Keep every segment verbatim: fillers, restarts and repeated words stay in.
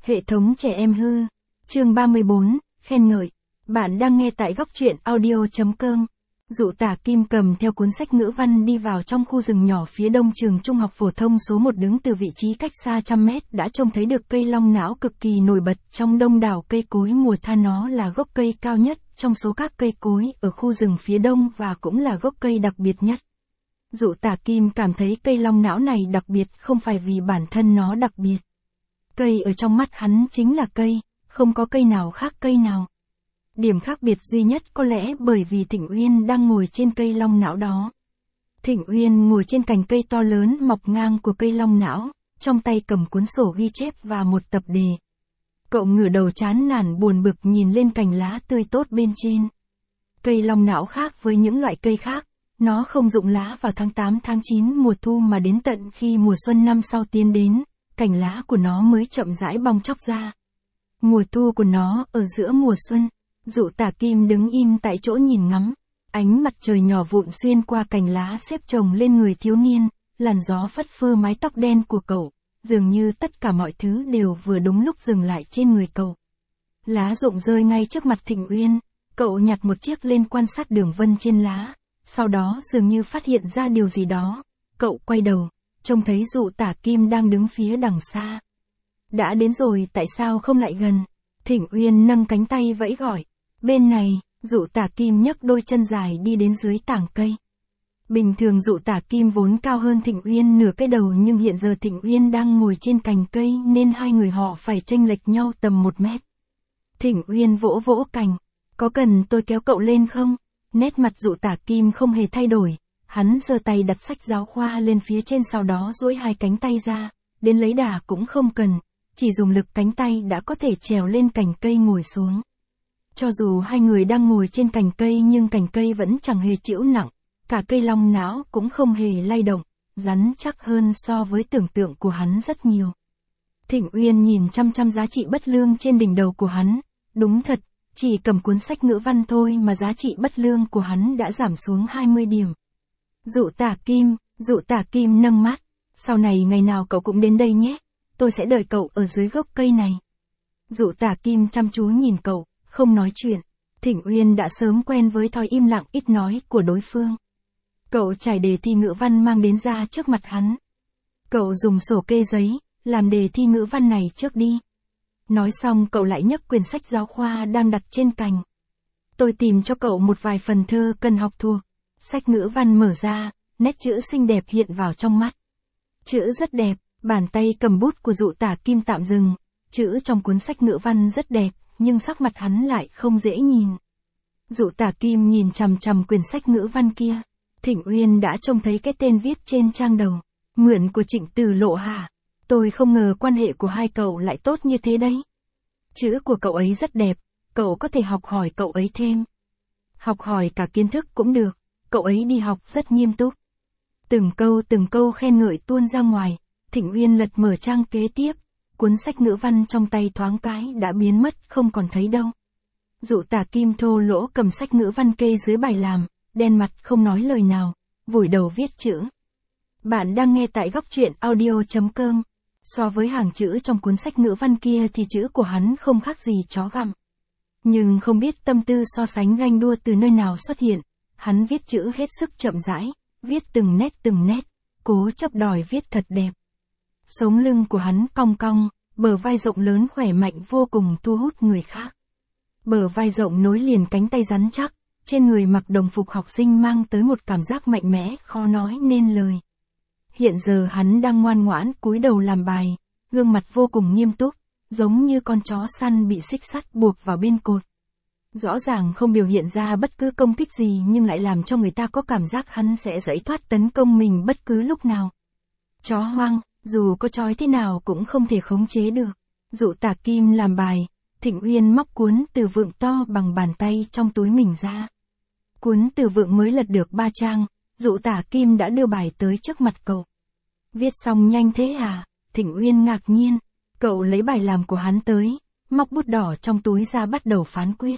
Hệ thống trẻ em hư. Chương ba mươi bốn, khen ngợi. Bạn đang nghe tại góc truyện audio chấm com. Dụ Tả Kim cầm theo cuốn sách ngữ văn đi vào trong khu rừng nhỏ phía đông trường trung học phổ thông số một, đứng từ vị trí cách xa trăm mét đã trông thấy được cây long não cực kỳ nổi bật trong đông đảo cây cối mùa tha. Nó là gốc cây cao nhất trong số các cây cối ở khu rừng phía đông và cũng là gốc cây đặc biệt nhất. Dụ Tả Kim cảm thấy cây long não này đặc biệt không phải vì bản thân nó đặc biệt. Cây ở trong mắt hắn chính là cây, không có cây nào khác cây nào. Điểm khác biệt duy nhất có lẽ bởi vì Thịnh Uyên đang ngồi trên cây long não đó. Thịnh Uyên ngồi trên cành cây to lớn mọc ngang của cây long não, trong tay cầm cuốn sổ ghi chép và một tập đề. Cậu ngửa đầu chán nản buồn bực nhìn lên cành lá tươi tốt bên trên. Cây long não khác với những loại cây khác, nó không rụng lá vào tháng tám tháng chín mùa thu mà đến tận khi mùa xuân năm sau tiến đến, cành lá của nó mới chậm rãi bong chóc ra. Mùa thu của nó ở giữa mùa xuân. Dụ Tả Kim đứng im tại chỗ nhìn ngắm, ánh mặt trời nhỏ vụn xuyên qua cành lá xếp chồng lên người thiếu niên, làn gió phất phơ mái tóc đen của cậu, dường như tất cả mọi thứ đều vừa đúng lúc dừng lại trên người cậu. Lá rụng rơi ngay trước mặt Thịnh Uyên, cậu nhặt một chiếc lên quan sát đường vân trên lá, sau đó dường như phát hiện ra điều gì đó, cậu quay đầu, trông thấy Dụ Tả Kim đang đứng phía đằng xa. Đã đến rồi, tại sao không lại gần? Thịnh Uyên nâng cánh tay vẫy gọi. Bên này, Dụ Tả Kim nhấc đôi chân dài đi đến dưới tảng cây. Bình thường Dụ Tả Kim vốn cao hơn Thịnh Uyên nửa cái đầu, nhưng hiện giờ Thịnh Uyên đang ngồi trên cành cây nên hai người họ phải chênh lệch nhau tầm một mét. Thịnh Uyên vỗ vỗ cành. Có cần tôi kéo cậu lên không? Nét mặt Dụ Tả Kim không hề thay đổi. Hắn giơ tay đặt sách giáo khoa lên phía trên, sau đó duỗi hai cánh tay ra. Đến lấy đà cũng không cần. Chỉ dùng lực cánh tay đã có thể trèo lên cành cây ngồi xuống. Cho dù hai người đang ngồi trên cành cây nhưng cành cây vẫn chẳng hề chịu nặng, cả cây long não cũng không hề lay động, rắn chắc hơn so với tưởng tượng của hắn rất nhiều. Thịnh Uyên nhìn chăm chăm giá trị bất lương trên đỉnh đầu của hắn, đúng thật, chỉ cầm cuốn sách ngữ văn thôi mà giá trị bất lương của hắn đã giảm xuống hai mươi điểm. Dụ Tả Kim, Dụ Tả Kim nâng mắt, sau này ngày nào cậu cũng đến đây nhé, tôi sẽ đợi cậu ở dưới gốc cây này. Dụ Tả Kim chăm chú nhìn cậu, không nói chuyện. Thịnh Uyên đã sớm quen với thói im lặng ít nói của đối phương. Cậu trải đề thi ngữ văn mang đến ra trước mặt hắn. Cậu dùng sổ kê giấy, làm đề thi ngữ văn này trước đi. Nói xong cậu lại nhấc quyển sách giáo khoa đang đặt trên cành. Tôi tìm cho cậu một vài phần thơ cần học thuộc. Sách ngữ văn mở ra, nét chữ xinh đẹp hiện vào trong mắt. Chữ rất đẹp, bàn tay cầm bút của Dụ Tả Kim tạm dừng. Chữ trong cuốn sách ngữ văn rất đẹp, nhưng sắc mặt hắn lại không dễ nhìn. Dụ Tả Kim nhìn chằm chằm quyển sách ngữ văn kia. Thịnh Uyên đã trông thấy cái tên viết trên trang đầu. Mượn của Trịnh Từ Lộ hả? Tôi không ngờ quan hệ của hai cậu lại tốt như thế đấy. Chữ của cậu ấy rất đẹp, cậu có thể học hỏi cậu ấy thêm. Học hỏi cả kiến thức cũng được, cậu ấy đi học rất nghiêm túc. Từng câu từng câu khen ngợi tuôn ra ngoài. Thịnh Uyên lật mở trang kế tiếp. Cuốn sách ngữ văn trong tay thoáng cái đã biến mất không còn thấy đâu. Dụ Tả Kim thô lỗ cầm sách ngữ văn kê dưới bài làm, đen mặt không nói lời nào, vùi đầu viết chữ. Bạn đang nghe tại góc truyện audio chấm com. So với hàng chữ trong cuốn sách ngữ văn kia thì chữ của hắn không khác gì chó gặm. Nhưng không biết tâm tư so sánh ganh đua từ nơi nào xuất hiện, hắn viết chữ hết sức chậm rãi, viết từng nét từng nét, cố chấp đòi viết thật đẹp. Sống lưng của hắn cong cong, bờ vai rộng lớn khỏe mạnh vô cùng thu hút người khác. Bờ vai rộng nối liền cánh tay rắn chắc, trên người mặc đồng phục học sinh mang tới một cảm giác mạnh mẽ khó nói nên lời. Hiện giờ hắn đang ngoan ngoãn cúi đầu làm bài, gương mặt vô cùng nghiêm túc, giống như con chó săn bị xích sắt buộc vào bên cột. Rõ ràng không biểu hiện ra bất cứ công kích gì nhưng lại làm cho người ta có cảm giác hắn sẽ giãy thoát tấn công mình bất cứ lúc nào. Chó hoang, dù có trói thế nào cũng không thể khống chế được. Dụ Tả Kim làm bài, Thịnh Uyên móc cuốn từ vựng to bằng bàn tay trong túi mình ra. Cuốn từ vựng mới lật được ba trang, Dụ Tả Kim đã đưa bài tới trước mặt cậu. Viết xong nhanh thế à? Thịnh Uyên ngạc nhiên. Cậu lấy bài làm của hắn tới, móc bút đỏ trong túi ra bắt đầu phán quyết.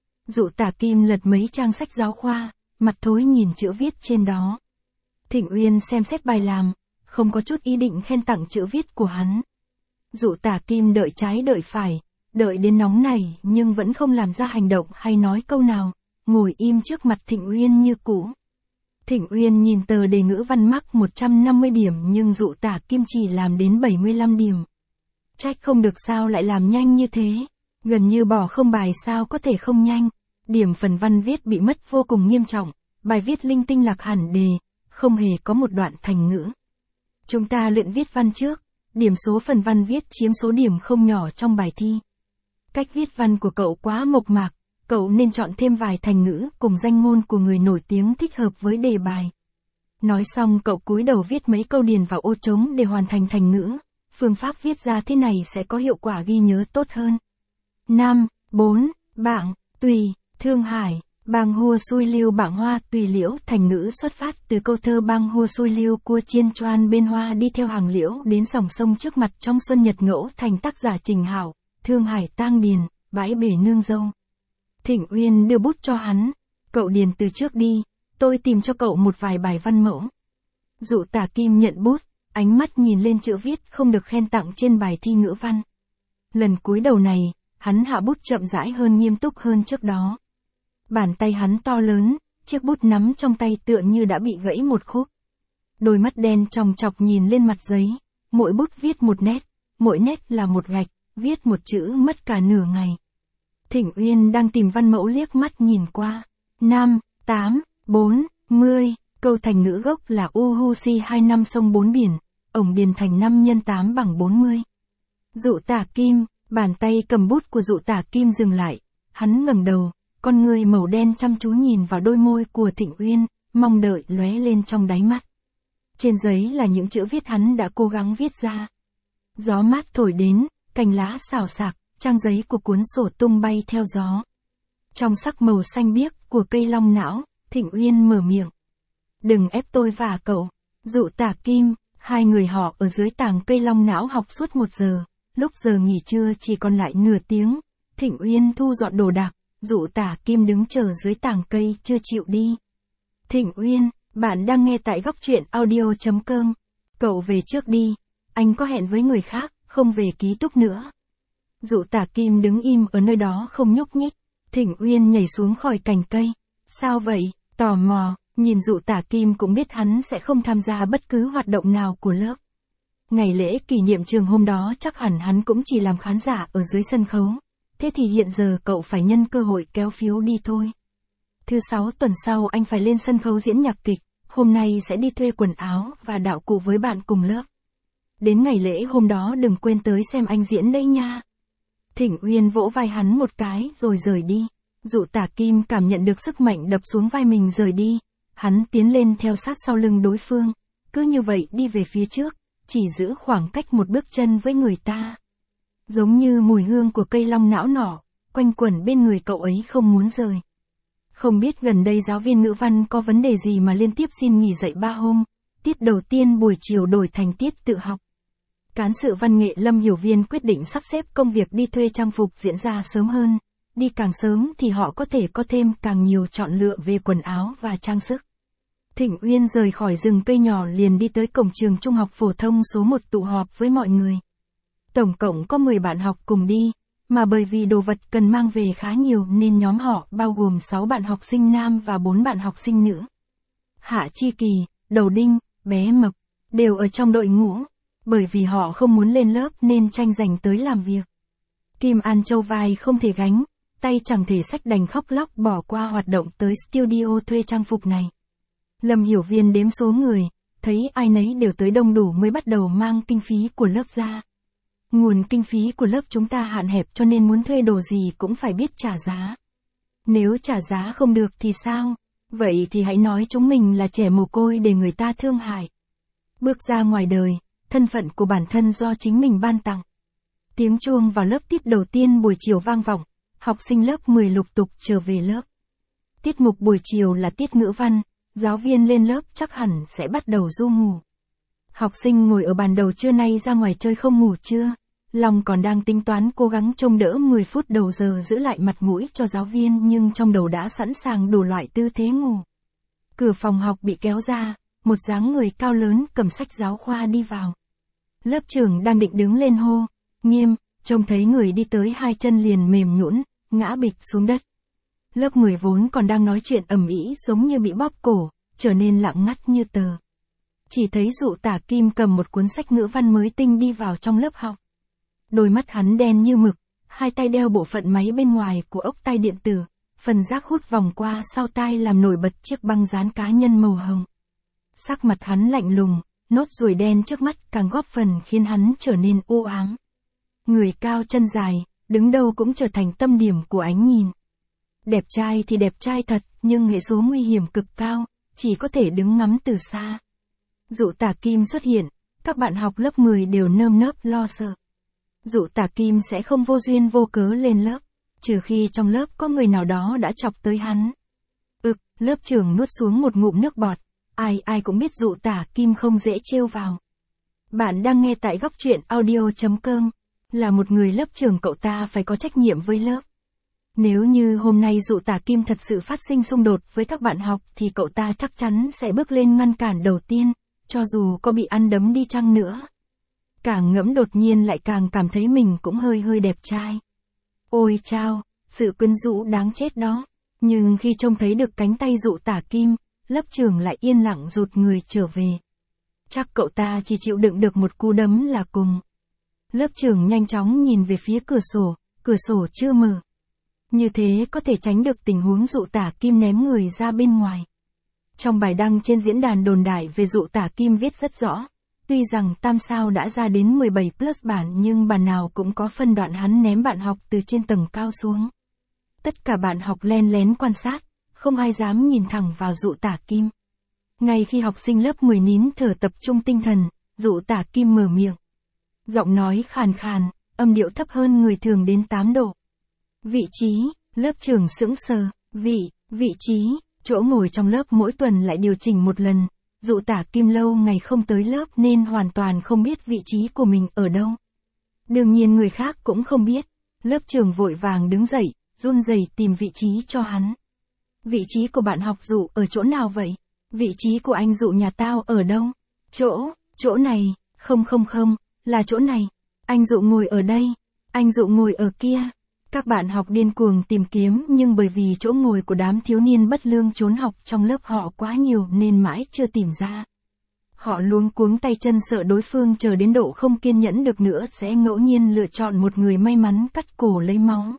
Dụ Tả Kim lật mấy trang sách giáo khoa, mặt thối nhìn chữ viết trên đó. Thịnh Uyên xem xét bài làm, không có chút ý định khen tặng chữ viết của hắn. Dụ Tả Kim đợi trái đợi phải, đợi đến nóng này nhưng vẫn không làm ra hành động hay nói câu nào, ngồi im trước mặt Thịnh Uyên như cũ. Thịnh Uyên nhìn tờ đề ngữ văn mắc một trăm năm mươi điểm nhưng Dụ Tả Kim chỉ làm đến bảy mươi lăm điểm. Trách không được sao lại làm nhanh như thế, gần như bỏ không bài sao có thể không nhanh. Điểm phần văn viết bị mất vô cùng nghiêm trọng, bài viết linh tinh lạc hẳn đề, không hề có một đoạn thành ngữ. Chúng ta luyện viết văn trước, điểm số phần văn viết chiếm số điểm không nhỏ trong bài thi. Cách viết văn của cậu quá mộc mạc, cậu nên chọn thêm vài thành ngữ cùng danh ngôn của người nổi tiếng thích hợp với đề bài. Nói xong cậu cúi đầu viết mấy câu điền vào ô trống để hoàn thành thành ngữ, phương pháp viết ra thế này sẽ có hiệu quả ghi nhớ tốt hơn. năm. bốn. Bảng, tùy, Thương Hải, bang hua xui liêu bảng hoa tùy liễu. Thành ngữ xuất phát từ câu thơ bang hua xui liêu cua chiên choan bên hoa đi theo hàng liễu đến dòng sông trước mặt trong xuân nhật ngẫu. Thành tác giả Trình Hảo, Thương Hải tang điền, bãi bể nương dâu. Thịnh Uyên đưa bút cho hắn, cậu điền từ trước đi, tôi tìm cho cậu một vài bài văn mẫu. Dụ Tả Kim nhận bút, ánh mắt nhìn lên chữ viết không được khen tặng trên bài thi ngữ văn. Lần cúi đầu này, hắn hạ bút chậm rãi hơn nghiêm túc hơn trước đó. Bàn tay hắn to lớn, chiếc bút nắm trong tay tựa như đã bị gãy một khúc. Đôi mắt đen tròng trọc nhìn lên mặt giấy, mỗi bút viết một nét, mỗi nét là một gạch, viết một chữ mất cả nửa ngày. Thịnh Uyên đang tìm văn mẫu liếc mắt nhìn qua. năm, tám, bốn mươi, câu thành ngữ gốc là U Hu Si hai năm sông bốn biển, ổng điền thành năm nhân tám bằng bốn mươi. Dụ Tả Kim, bàn tay cầm bút của Dụ Tả Kim dừng lại, hắn ngẩng đầu, con người màu đen chăm chú nhìn vào đôi môi của Thịnh Uyên, mong đợi lóe lên trong đáy mắt. Trên giấy là những chữ viết hắn đã cố gắng viết ra. Gió mát thổi đến, cành lá xào xạc, trang giấy của cuốn sổ tung bay theo gió. Trong sắc màu xanh biếc của cây long não, Thịnh Uyên mở miệng. Đừng ép tôi và cậu. Dụ Tả Kim, hai người họ ở dưới tàng cây long não học suốt một giờ, lúc giờ nghỉ trưa chỉ còn lại nửa tiếng. Thịnh Uyên thu dọn đồ đạc, Dụ Tả Kim đứng chờ dưới tàng cây chưa chịu đi. Thịnh Uyên, bạn đang nghe tại góc truyện audio chấm com. Cậu về trước đi, anh có hẹn với người khác, không về ký túc nữa. Dụ Tả Kim đứng im ở nơi đó không nhúc nhích. Thịnh Uyên nhảy xuống khỏi cành cây. Sao vậy? Tò mò, nhìn Dụ Tả Kim cũng biết hắn sẽ không tham gia bất cứ hoạt động nào của lớp. Ngày lễ kỷ niệm trường hôm đó chắc hẳn hắn cũng chỉ làm khán giả ở dưới sân khấu. Thế thì hiện giờ cậu phải nhân cơ hội kéo phiếu đi thôi. Thứ sáu tuần sau anh phải lên sân khấu diễn nhạc kịch, hôm nay sẽ đi thuê quần áo và đạo cụ với bạn cùng lớp. Đến ngày lễ hôm đó đừng quên tới xem anh diễn đây nha. Thịnh Uyên vỗ vai hắn một cái rồi rời đi. Dụ Tả Kim cảm nhận được sức mạnh đập xuống vai mình rời đi. Hắn tiến lên theo sát sau lưng đối phương. Cứ như vậy đi về phía trước, chỉ giữ khoảng cách một bước chân với người ta. Giống như mùi hương của cây long não nỏ, quanh quẩn bên người cậu ấy không muốn rời. Không biết gần đây giáo viên ngữ văn có vấn đề gì mà liên tiếp xin nghỉ dạy ba hôm. Tiết đầu tiên buổi chiều đổi thành tiết tự học. Cán sự văn nghệ Lâm Hiểu Viên quyết định sắp xếp công việc đi thuê trang phục diễn ra sớm hơn. Đi càng sớm thì họ có thể có thêm càng nhiều chọn lựa về quần áo và trang sức. Thịnh Uyên rời khỏi rừng cây nhỏ liền đi tới cổng trường trung học phổ thông số một tụ họp với mọi người. Tổng cộng có mười bạn học cùng đi, mà bởi vì đồ vật cần mang về khá nhiều nên nhóm họ bao gồm sáu bạn học sinh nam và bốn bạn học sinh nữ. Hạ Chi Kỳ, Đầu Đinh, Bé Mập, đều ở trong đội ngũ, bởi vì họ không muốn lên lớp nên tranh giành tới làm việc. Kim An Châu vai không thể gánh, tay chẳng thể xách đành khóc lóc bỏ qua hoạt động tới studio thuê trang phục này. Lâm Hiểu Viên đếm số người, thấy ai nấy đều tới đông đủ mới bắt đầu mang kinh phí của lớp ra. Nguồn kinh phí của lớp chúng ta hạn hẹp cho nên muốn thuê đồ gì cũng phải biết trả giá. Nếu trả giá không được thì sao? Vậy thì hãy nói chúng mình là trẻ mồ côi để người ta thương hại. Bước ra ngoài đời, thân phận của bản thân do chính mình ban tặng. Tiếng chuông vào lớp tiết đầu tiên buổi chiều vang vọng, học sinh lớp mười lục tục trở về lớp. Tiết mục buổi chiều là tiết ngữ văn, giáo viên lên lớp chắc hẳn sẽ bắt đầu ru ngủ. Học sinh ngồi ở bàn đầu trưa nay ra ngoài chơi không ngủ chưa? Lòng còn đang tính toán cố gắng trông đỡ mười phút đầu giờ giữ lại mặt mũi cho giáo viên nhưng trong đầu đã sẵn sàng đủ loại tư thế ngủ. Cửa phòng học bị kéo ra, một dáng người cao lớn cầm sách giáo khoa đi vào. Lớp trưởng đang định đứng lên hô, Nghiêm, trông thấy người đi tới hai chân liền mềm nhũn, ngã bịch xuống đất. Lớp mười vốn còn đang nói chuyện ầm ĩ giống như bị bóp cổ, trở nên lặng ngắt như tờ. Chỉ thấy Dụ Tả Kim cầm một cuốn sách ngữ văn mới tinh đi vào trong lớp học. Đôi mắt hắn đen như mực, hai tay đeo bộ phận máy bên ngoài của ốc tai điện tử, phần rác hút vòng qua sau tai làm nổi bật chiếc băng dán cá nhân màu hồng. Sắc mặt hắn lạnh lùng, nốt ruồi đen trước mắt càng góp phần khiến hắn trở nên u ám. Người cao chân dài, đứng đâu cũng trở thành tâm điểm của ánh nhìn. Đẹp trai thì đẹp trai thật, nhưng hệ số nguy hiểm cực cao, chỉ có thể đứng ngắm từ xa. Dụ Tả Kim xuất hiện, các bạn học lớp mười đều nơm nớp lo sợ. Dụ Tả Kim sẽ không vô duyên vô cớ lên lớp, trừ khi trong lớp có người nào đó đã chọc tới hắn. Ực, lớp trưởng nuốt xuống một ngụm nước bọt, ai ai cũng biết Dụ Tả Kim không dễ trêu vào. Bạn đang nghe tại góc truyện audio chấm com, là một người lớp trưởng cậu ta phải có trách nhiệm với lớp. Nếu như hôm nay Dụ Tả Kim thật sự phát sinh xung đột với các bạn học thì cậu ta chắc chắn sẽ bước lên ngăn cản đầu tiên, cho dù có bị ăn đấm đi chăng nữa. Càng ngẫm đột nhiên lại càng cảm thấy mình cũng hơi hơi đẹp trai. Ôi chao, sự quyến rũ đáng chết đó. Nhưng khi trông thấy được cánh tay Dụ Tả Kim, lớp trưởng lại yên lặng rụt người trở về. Chắc cậu ta chỉ chịu đựng được một cú đấm là cùng. Lớp trưởng nhanh chóng nhìn về phía cửa sổ, cửa sổ chưa mở. Như thế có thể tránh được tình huống Dụ Tả Kim ném người ra bên ngoài. Trong bài đăng trên diễn đàn đồn đại về Dụ Tả Kim viết rất rõ, tuy rằng tam sao đã ra đến mười bảy plus bản nhưng bản nào cũng có phân đoạn hắn ném bạn học từ trên tầng cao xuống. Tất cả bạn học len lén quan sát, không ai dám nhìn thẳng vào Dụ Tả Kim. Ngay khi học sinh lớp mười nín thở tập trung tinh thần, Dụ Tả Kim mở miệng. Giọng nói khàn khàn, âm điệu thấp hơn người thường đến tám độ. Vị trí, lớp trưởng sững sờ, vị, vị trí, chỗ ngồi trong lớp mỗi tuần lại điều chỉnh một lần. Dụ Tả Kim lâu ngày không tới lớp nên hoàn toàn không biết vị trí của mình ở đâu. Đương nhiên người khác cũng không biết. Lớp trưởng vội vàng đứng dậy, run rẩy tìm vị trí cho hắn. Vị trí của bạn học Dụ ở chỗ nào vậy? Vị trí của anh Dụ nhà tao ở đâu? Chỗ, chỗ này, không không không, là chỗ này. Anh Dụ ngồi ở đây, anh Dụ ngồi ở kia. Các bạn học điên cuồng tìm kiếm nhưng bởi vì chỗ ngồi của đám thiếu niên bất lương trốn học trong lớp họ quá nhiều nên mãi chưa tìm ra. Họ luống cuống tay chân sợ đối phương chờ đến độ không kiên nhẫn được nữa sẽ ngẫu nhiên lựa chọn một người may mắn cắt cổ lấy máu.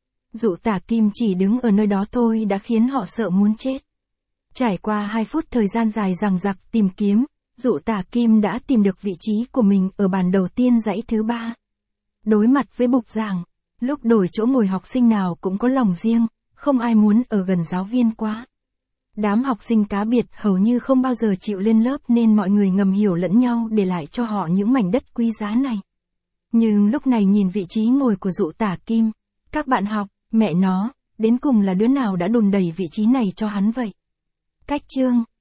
Dụ Tả Kim chỉ đứng ở nơi đó thôi đã khiến họ sợ muốn chết. Trải qua hai phút thời gian dài dằng dặc tìm kiếm, Dụ Tả Kim đã tìm được vị trí của mình ở bàn đầu tiên dãy thứ ba. Đối mặt với bục giảng, lúc đổi chỗ ngồi học sinh nào cũng có lòng riêng, không ai muốn ở gần giáo viên quá. Đám học sinh cá biệt hầu như không bao giờ chịu lên lớp nên mọi người ngầm hiểu lẫn nhau để lại cho họ những mảnh đất quý giá này. Nhưng lúc này nhìn vị trí ngồi của Dụ Tả Kim, các bạn học, mẹ nó, đến cùng là đứa nào đã đùn đẩy vị trí này cho hắn vậy? Cách chương